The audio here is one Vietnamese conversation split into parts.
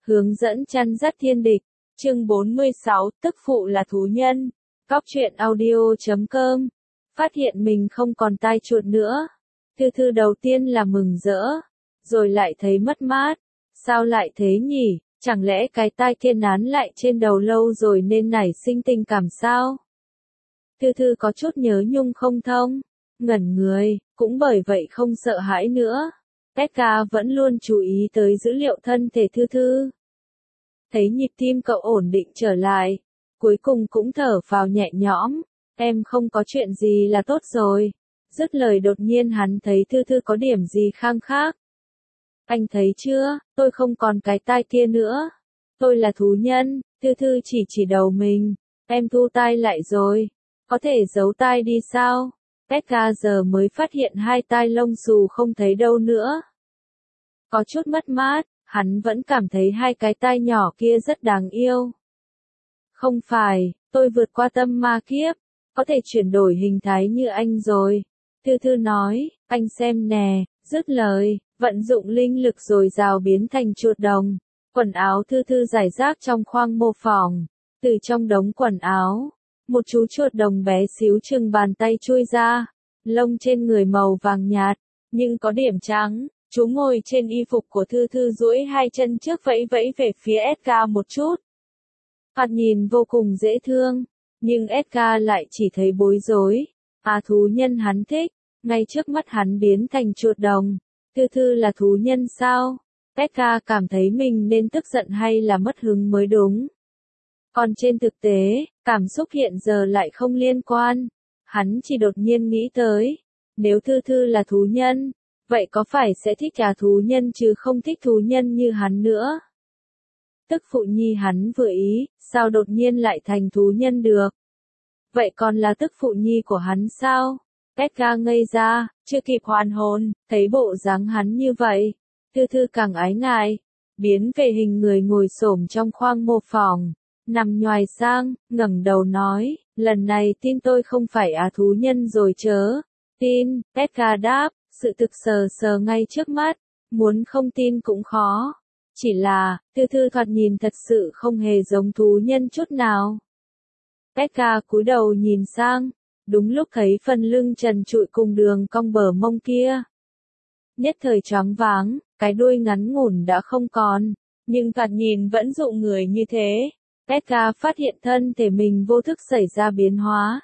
Hướng dẫn chăn dắt thiên địch. Chương 46, tức phụ là thú nhân. Cóc truyện audio.com. Phát hiện mình không còn tai chuột nữa. Thư thư đầu tiên là mừng rỡ, rồi lại thấy mất mát. Sao lại thế nhỉ? Chẳng lẽ cái tai kia nán lại trên đầu lâu rồi nên nảy sinh tình cảm sao? Thư thư có chút nhớ nhung không thông, ngẩn người, cũng bởi vậy không sợ hãi nữa. Edgar vẫn luôn chú ý tới dữ liệu thân thể thư thư. Thấy nhịp tim cậu ổn định trở lại, cuối cùng cũng thở phào nhẹ nhõm, em không có chuyện gì là tốt rồi. Dứt lời đột nhiên hắn thấy thư thư có điểm gì khang khác. Anh thấy chưa, tôi không còn cái tai kia nữa. Tôi là thú nhân, thư thư chỉ đầu mình. Em thu tai lại rồi. Có thể giấu tai đi sao? Edgar giờ mới phát hiện hai tai lông xù không thấy đâu nữa. Có chút mất mát, hắn vẫn cảm thấy hai cái tai nhỏ kia rất đáng yêu. Không phải, tôi vượt qua tâm ma kiếp, có thể chuyển đổi hình thái như anh rồi. Thư thư nói, anh xem nè, dứt lời, vận dụng linh lực rồi rào biến thành chuột đồng. Quần áo thư thư rải rác trong khoang mô phỏng. Từ trong đống quần áo, một chú chuột đồng bé xíu chừng bàn tay chui ra. Lông trên người màu vàng nhạt, nhưng có điểm trắng. Chú ngồi trên y phục của thư thư duỗi hai chân trước vẫy vẫy về phía Edgar một chút. Thoạt nhìn vô cùng dễ thương, nhưng Edgar lại chỉ thấy bối rối. Thú nhân hắn thích, ngay trước mắt hắn biến thành chuột đồng. Thư thư là thú nhân sao? Edgar cảm thấy mình nên tức giận hay là mất hứng mới đúng. Còn trên thực tế, cảm xúc hiện giờ lại không liên quan. Hắn chỉ đột nhiên nghĩ tới, nếu thư thư là thú nhân, vậy có phải sẽ thích thú nhân chứ không thích thú nhân như hắn nữa? Tức phụ nhi hắn vừa ý, sao đột nhiên lại thành thú nhân được? Vậy còn là tức phụ nhi của hắn sao? Edgar ngây ra, chưa kịp hoàn hồn, thấy bộ dáng hắn như vậy. Thư thư càng ái ngại, biến về hình người ngồi xổm trong khoang mô phỏng, nằm nhoài sang, ngẩng đầu nói, lần này tin tôi không phải thú nhân rồi chớ. Tin, Edgar đáp, sự thực sờ ngay trước mắt, muốn không tin cũng khó. Chỉ là, thư thư thoạt nhìn thật sự không hề giống thú nhân chút nào. Edgar cúi đầu nhìn sang, đúng lúc thấy phần lưng trần trụi cùng đường cong bờ mông kia. Nhất thời choáng váng, cái đuôi ngắn ngủn đã không còn, nhưng thoạt nhìn vẫn dụ người như thế. Edgar phát hiện thân thể mình vô thức xảy ra biến hóa.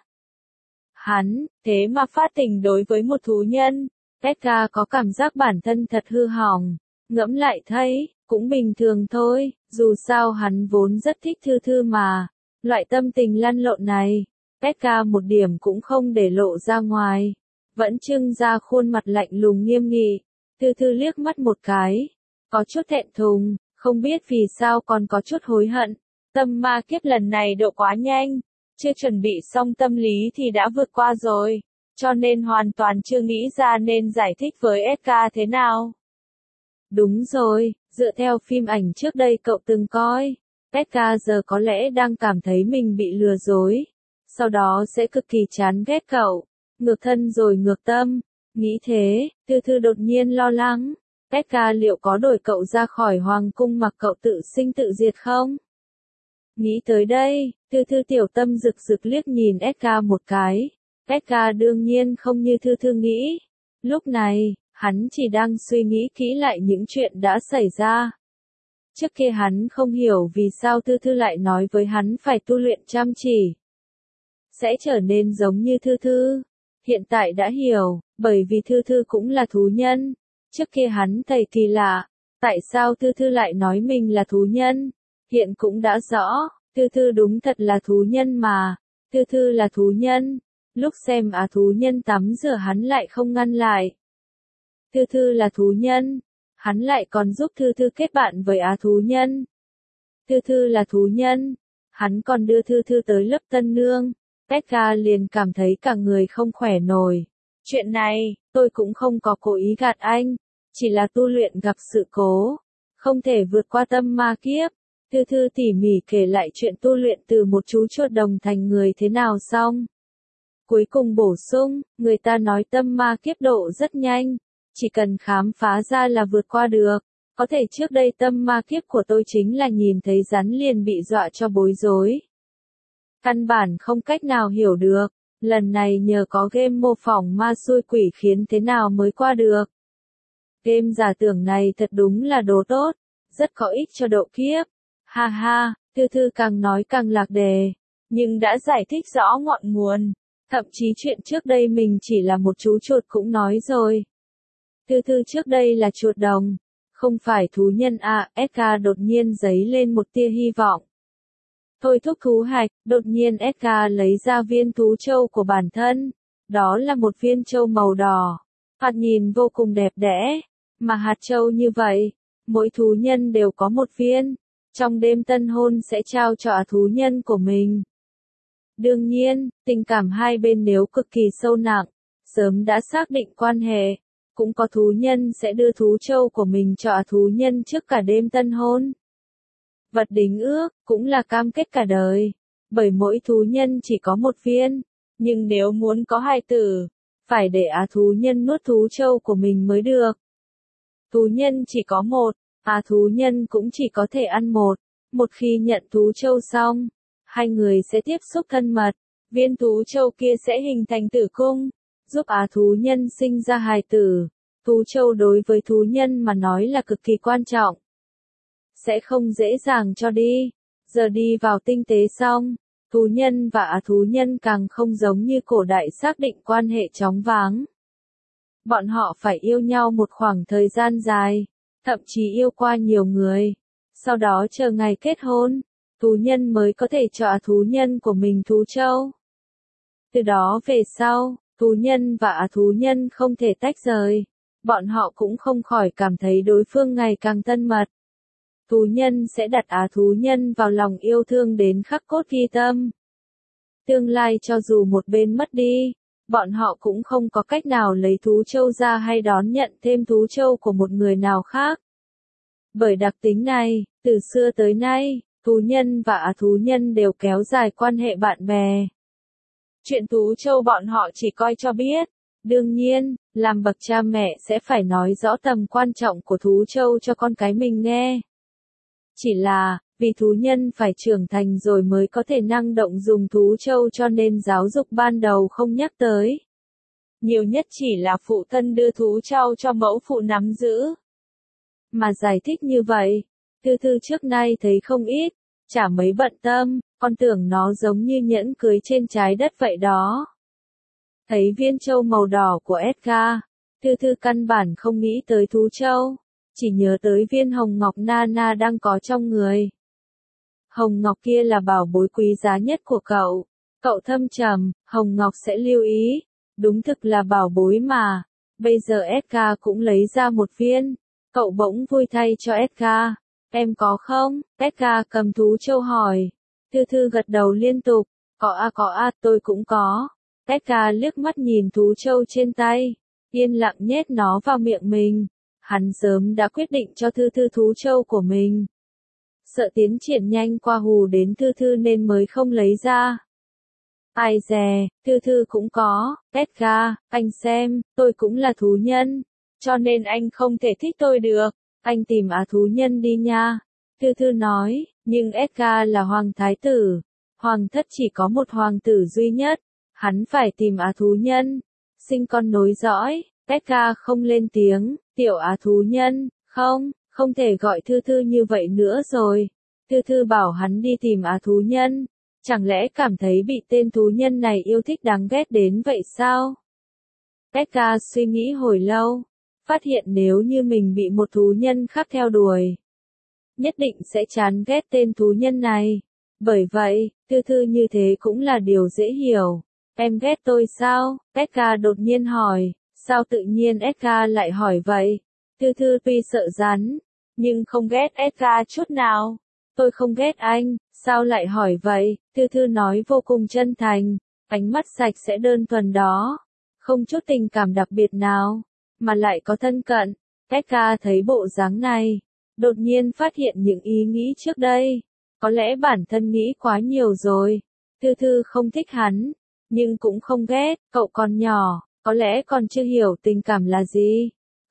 Hắn, thế mà phát tình đối với một thú nhân. Edgar có cảm giác bản thân thật hư hỏng, ngẫm lại thấy, cũng bình thường thôi, dù sao hắn vốn rất thích thư thư mà. Loại tâm tình lăn lộn này, Edgar một điểm cũng không để lộ ra ngoài, vẫn trưng ra khuôn mặt lạnh lùng nghiêm nghị. Thư thư liếc mắt một cái, có chút thẹn thùng, không biết vì sao còn có chút hối hận. Tâm ma kiếp lần này độ quá nhanh, chưa chuẩn bị xong tâm lý thì đã vượt qua rồi, cho nên hoàn toàn chưa nghĩ ra nên giải thích với Edgar thế nào. Đúng rồi, dựa theo phim ảnh trước đây cậu từng coi, Edgar giờ có lẽ đang cảm thấy mình bị lừa dối, sau đó sẽ cực kỳ chán ghét cậu, ngược thân rồi ngược tâm. Nghĩ thế, thư thư đột nhiên lo lắng, Edgar liệu có đuổi cậu ra khỏi hoàng cung mặc cậu tự sinh tự diệt không? Nghĩ tới đây, thư thư tiểu tâm rực rực liếc nhìn Edgar một cái. Edgar đương nhiên không như thư thư nghĩ. Lúc này, hắn chỉ đang suy nghĩ kỹ lại những chuyện đã xảy ra. Trước kia hắn không hiểu vì sao thư thư lại nói với hắn phải tu luyện chăm chỉ, sẽ trở nên giống như thư thư. Hiện tại đã hiểu, bởi vì thư thư cũng là thú nhân. Trước kia hắn thấy kỳ lạ, tại sao thư thư lại nói mình là thú nhân? Hiện cũng đã rõ, thư thư đúng thật là thú nhân mà. Thư thư là thú nhân. Lúc xem thú nhân tắm rửa hắn lại không ngăn lại. Thư thư là thú nhân. Hắn lại còn giúp thư thư kết bạn với thú nhân. Thư thư là thú nhân. Hắn còn đưa thư thư tới lớp tân nương. Edgar liền cảm thấy cả người không khỏe nổi. Chuyện này, tôi cũng không có cố ý gạt anh. Chỉ là tu luyện gặp sự cố. Không thể vượt qua tâm ma kiếp. Thư thư tỉ mỉ kể lại chuyện tu luyện từ một chú chuột đồng thành người thế nào xong. Cuối cùng bổ sung, người ta nói tâm ma kiếp độ rất nhanh. Chỉ cần khám phá ra là vượt qua được. Có thể trước đây tâm ma kiếp của tôi chính là nhìn thấy rắn liền bị dọa cho bối rối. Căn bản không cách nào hiểu được, lần này nhờ có game mô phỏng ma xui quỷ khiến thế nào mới qua được. Game giả tưởng này thật đúng là đồ tốt, rất có ích cho độ kiếp. Ha ha, Thư Thư càng nói càng lạc đề, nhưng đã giải thích rõ ngọn nguồn, thậm chí chuyện trước đây mình chỉ là một chú chuột cũng nói rồi. Thư Thư trước đây là chuột đồng, không phải thú nhân à, Edgar đột nhiên giấy lên một tia hy vọng. Thôi thúc thú hạch, đột nhiên Edgar lấy ra viên thú châu của bản thân, đó là một viên châu màu đỏ, thoạt nhìn vô cùng đẹp đẽ, mà hạt châu như vậy, mỗi thú nhân đều có một viên, trong đêm tân hôn sẽ trao cho thú nhân của mình. Đương nhiên, tình cảm hai bên nếu cực kỳ sâu nặng, sớm đã xác định quan hệ, cũng có thú nhân sẽ đưa thú châu của mình cho thú nhân trước cả đêm tân hôn. Vật đính ước, cũng là cam kết cả đời, bởi mỗi thú nhân chỉ có một viên, nhưng nếu muốn có hài tử, phải để thú nhân nuốt thú châu của mình mới được. Thú nhân chỉ có một, thú nhân cũng chỉ có thể ăn một khi nhận thú châu xong, hai người sẽ tiếp xúc thân mật, viên thú châu kia sẽ hình thành tử cung, giúp thú nhân sinh ra hài tử. Thú châu đối với thú nhân mà nói là cực kỳ quan trọng. Sẽ không dễ dàng cho đi, giờ đi vào tinh tế xong, thú nhân và thú nhân càng không giống như cổ đại xác định quan hệ chóng váng. Bọn họ phải yêu nhau một khoảng thời gian dài, thậm chí yêu qua nhiều người, sau đó chờ ngày kết hôn, thú nhân mới có thể cho thú nhân của mình thú châu. Từ đó về sau, thú nhân và thú nhân không thể tách rời, bọn họ cũng không khỏi cảm thấy đối phương ngày càng thân mật. Thú nhân sẽ đặt thú nhân vào lòng yêu thương đến khắc cốt ghi tâm. Tương lai cho dù một bên mất đi, bọn họ cũng không có cách nào lấy thú châu ra hay đón nhận thêm thú châu của một người nào khác. Bởi đặc tính này, từ xưa tới nay, thú nhân và thú nhân đều kéo dài quan hệ bạn bè. Chuyện thú châu bọn họ chỉ coi cho biết. Đương nhiên, làm bậc cha mẹ sẽ phải nói rõ tầm quan trọng của thú châu cho con cái mình nghe. Chỉ là, vì thú nhân phải trưởng thành rồi mới có thể năng động dùng thú châu cho nên giáo dục ban đầu không nhắc tới. Nhiều nhất chỉ là phụ thân đưa thú châu cho mẫu phụ nắm giữ. Mà giải thích như vậy, Thư Thư trước nay thấy không ít, chả mấy bận tâm, con tưởng nó giống như nhẫn cưới trên trái đất vậy đó. Thấy viên châu màu đỏ của Edgar, Thư Thư căn bản không nghĩ tới thú châu, chỉ nhớ tới viên hồng ngọc Nana đang có trong người. Hồng ngọc kia là bảo bối quý giá nhất của cậu. Cậu thâm trầm, hồng ngọc sẽ lưu ý. Đúng thực là bảo bối mà. Bây giờ Edgar cũng lấy ra một viên. Cậu bỗng vui thay cho Edgar. Em có không? Edgar cầm thú châu hỏi. Thư Thư gật đầu liên tục. Có tôi cũng có. Edgar liếc mắt nhìn thú châu trên tay. Yên lặng nhét nó vào miệng mình. Hắn sớm đã quyết định cho Thư Thư thú châu của mình. Sợ tiến triển nhanh qua hù đến Thư Thư nên mới không lấy ra. Ai dè, Thư Thư cũng có. Edgar, anh xem, tôi cũng là thú nhân. Cho nên anh không thể thích tôi được. Anh tìm thú nhân đi nha. Thư Thư nói, nhưng Edgar là hoàng thái tử. Hoàng thất chỉ có một hoàng tử duy nhất. Hắn phải tìm thú nhân. Sinh con nối dõi. Edgar không lên tiếng. Tiểu thú nhân, không thể gọi Thư Thư như vậy nữa rồi. Thư Thư bảo hắn đi tìm thú nhân. Chẳng lẽ cảm thấy bị tên thú nhân này yêu thích đáng ghét đến vậy sao? Edgar suy nghĩ hồi lâu. Phát hiện nếu như mình bị một thú nhân khác theo đuổi, nhất định sẽ chán ghét tên thú nhân này. Bởi vậy, Thư Thư như thế cũng là điều dễ hiểu. Em ghét tôi sao? Edgar đột nhiên hỏi. Sao tự nhiên Edgar lại hỏi vậy? Thư Thư tuy sợ rắn, nhưng không ghét Edgar chút nào. Tôi không ghét anh, sao lại hỏi vậy? Thư Thư nói vô cùng chân thành, ánh mắt sạch sẽ đơn thuần đó. Không chút tình cảm đặc biệt nào, mà lại có thân cận. Edgar thấy bộ dáng này, đột nhiên phát hiện những ý nghĩ trước đây. Có lẽ bản thân nghĩ quá nhiều rồi. Thư Thư không thích hắn, nhưng cũng không ghét, cậu còn nhỏ. Có lẽ còn chưa hiểu tình cảm là gì.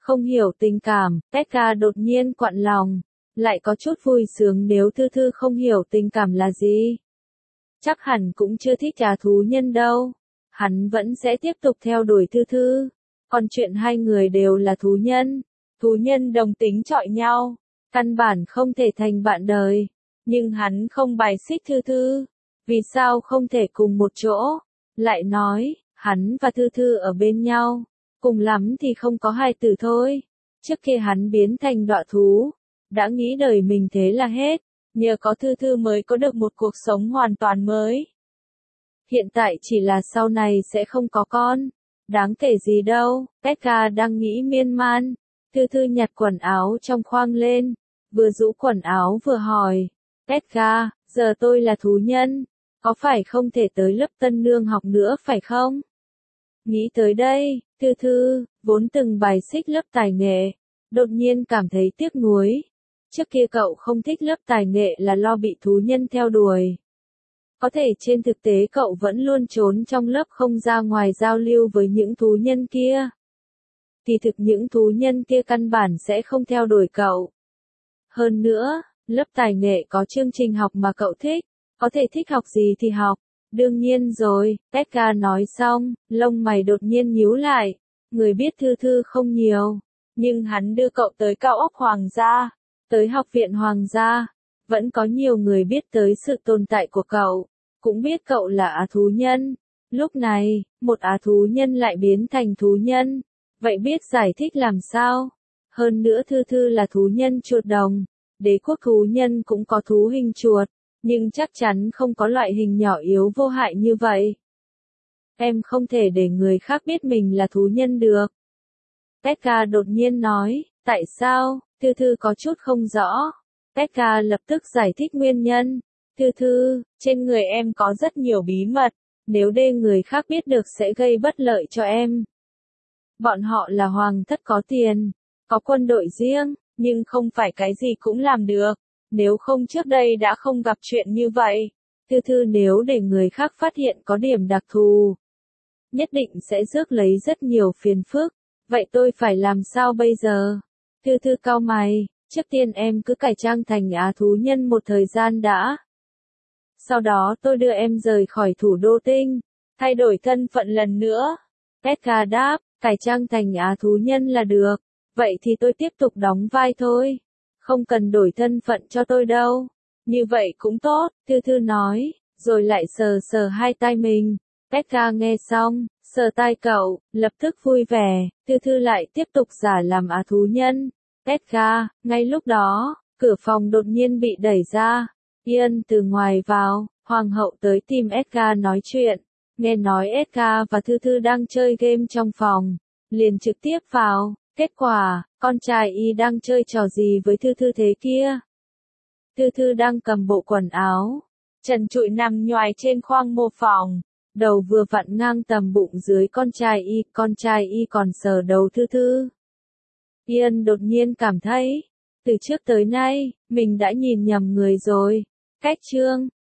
Không hiểu tình cảm, Edgar đột nhiên quặn lòng, lại có chút vui sướng nếu Thư Thư không hiểu tình cảm là gì. Chắc hẳn cũng chưa thích thú nhân đâu. Hắn vẫn sẽ tiếp tục theo đuổi Thư Thư. Còn chuyện hai người đều là thú nhân đồng tính chọi nhau, căn bản không thể thành bạn đời. Nhưng hắn không bài xích Thư Thư. Vì sao không thể cùng một chỗ? Lại nói, hắn và Thư Thư ở bên nhau, cùng lắm thì không có hài tử thôi. Trước kia hắn biến thành đọa thú, đã nghĩ đời mình thế là hết, nhờ có Thư Thư mới có được một cuộc sống hoàn toàn mới. Hiện tại chỉ là sau này sẽ không có con, đáng kể gì đâu. Edgar đang nghĩ miên man. Thư Thư nhặt quần áo trong khoang lên, vừa rũ quần áo vừa hỏi, Edgar, giờ tôi là thú nhân, có phải không thể tới lớp tân nương học nữa phải không? Nghĩ tới đây, Thư Thư, vốn từng bài xích lớp tài nghệ, đột nhiên cảm thấy tiếc nuối. Trước kia cậu không thích lớp tài nghệ là lo bị thú nhân theo đuổi. Có thể trên thực tế cậu vẫn luôn trốn trong lớp không ra ngoài giao lưu với những thú nhân kia. Kỳ thực những thú nhân kia căn bản sẽ không theo đuổi cậu. Hơn nữa, lớp tài nghệ có chương trình học mà cậu thích, có thể thích học gì thì học. Đương nhiên rồi, Edgar nói xong, lông mày đột nhiên nhíu lại. Người biết Thư Thư không nhiều, nhưng hắn đưa cậu tới cao ốc hoàng gia, tới học viện hoàng gia. Vẫn có nhiều người biết tới sự tồn tại của cậu, cũng biết cậu là thú nhân. Lúc này, một thú nhân lại biến thành thú nhân. Vậy biết giải thích làm sao? Hơn nữa Thư Thư là thú nhân chuột đồng. Đế quốc thú nhân cũng có thú hình chuột, nhưng chắc chắn không có loại hình nhỏ yếu vô hại như vậy. Em không thể để người khác biết mình là thú nhân được. Edgar đột nhiên nói, tại sao? Thư Thư có chút không rõ. Edgar lập tức giải thích nguyên nhân. Thư Thư, trên người em có rất nhiều bí mật, nếu để người khác biết được sẽ gây bất lợi cho em. Bọn họ là hoàng thất có tiền, có quân đội riêng, nhưng không phải cái gì cũng làm được. Nếu không trước đây đã không gặp chuyện như vậy. Thư Thư nếu để người khác phát hiện có điểm đặc thù, nhất định sẽ rước lấy rất nhiều phiền phức. Vậy tôi phải làm sao bây giờ? Thư Thư cau mày, trước tiên em cứ cải trang thành thú nhân một thời gian đã. Sau đó tôi đưa em rời khỏi thủ đô Tinh, thay đổi thân phận lần nữa. Edgar đáp, cải trang thành thú nhân là được. Vậy thì tôi tiếp tục đóng vai thôi. Không cần đổi thân phận cho tôi đâu. Như vậy cũng tốt, Thư Thư nói, rồi lại sờ sờ hai tay mình. Edgar nghe xong, sờ tai cậu, lập tức vui vẻ. Thư Thư lại tiếp tục giả làm thú nhân. Edgar, ngay lúc đó, cửa phòng đột nhiên bị đẩy ra. Ian từ ngoài vào, hoàng hậu tới tìm Edgar nói chuyện. Nghe nói Edgar và Thư Thư đang chơi game trong phòng, liền trực tiếp vào. Kết quả, con trai y đang chơi trò gì với Thư Thư thế kia? Thư Thư đang cầm bộ quần áo, trần trụi nằm nhoài trên khoang mô phòng, đầu vừa vặn ngang tầm bụng dưới con trai y còn sờ đầu Thư Thư. Ian đột nhiên cảm thấy, từ trước tới nay, mình đã nhìn nhầm người rồi. Cách chương